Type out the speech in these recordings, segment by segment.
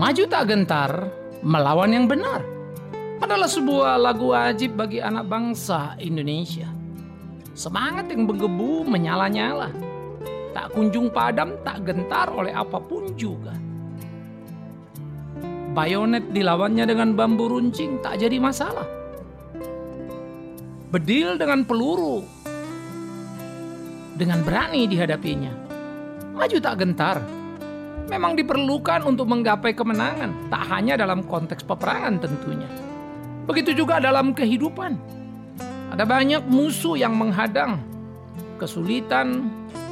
Maju tak gentar, melawan yang benar adalah sebuah lagu wajib bagi anak bangsa Indonesia. Semangat yang bergebu menyala-nyala, tak kunjung padam, tak gentar oleh apapun juga. Bayonet dilawannya dengan bambu runcing tak jadi masalah. Bedil dengan peluru, dengan berani dihadapinya. Maju tak gentar memang diperlukan untuk menggapai kemenangan, tak hanya dalam konteks peperangan tentunya. Begitu juga dalam kehidupan. Ada banyak musuh yang menghadang, kesulitan,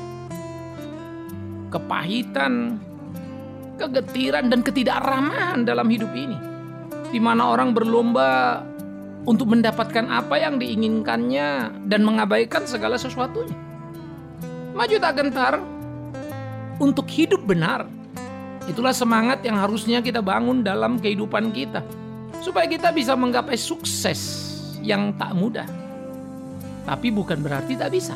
kepahitan, kegetiran, dan ketidakramahan dalam hidup ini, di mana orang berlomba untuk mendapatkan apa yang diinginkannya dan mengabaikan segala sesuatunya. Maju tak gentar untuk hidup benar. Itulah semangat yang harusnya kita bangun dalam kehidupan kita, supaya kita bisa menggapai sukses yang tak mudah. Tapi bukan berarti tak bisa.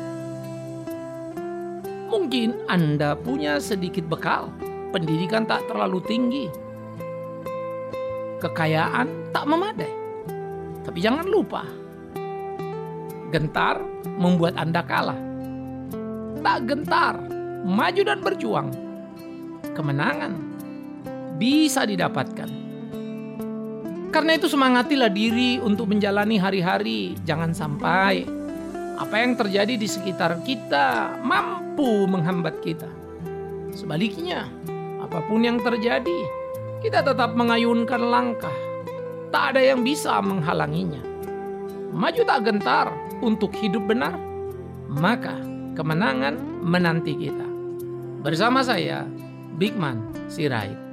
Mungkin Anda punya sedikit bekal, pendidikan tak terlalu tinggi, kekayaan tak memadai. Tapi jangan lupa, gentar membuat Anda kalah. Tak gentar, maju dan berjuang, kemenangan bisa didapatkan. Karena itu semangatilah diri untuk menjalani hari-hari. Jangan sampai apa yang terjadi di sekitar kita mampu menghambat kita. Sebaliknya, apapun yang terjadi, kita tetap mengayunkan langkah. Tak ada yang bisa menghalanginya. Maju tak gentar untuk hidup benar, maka kemenangan menanti kita. Bersama saya, Bigman Sirait.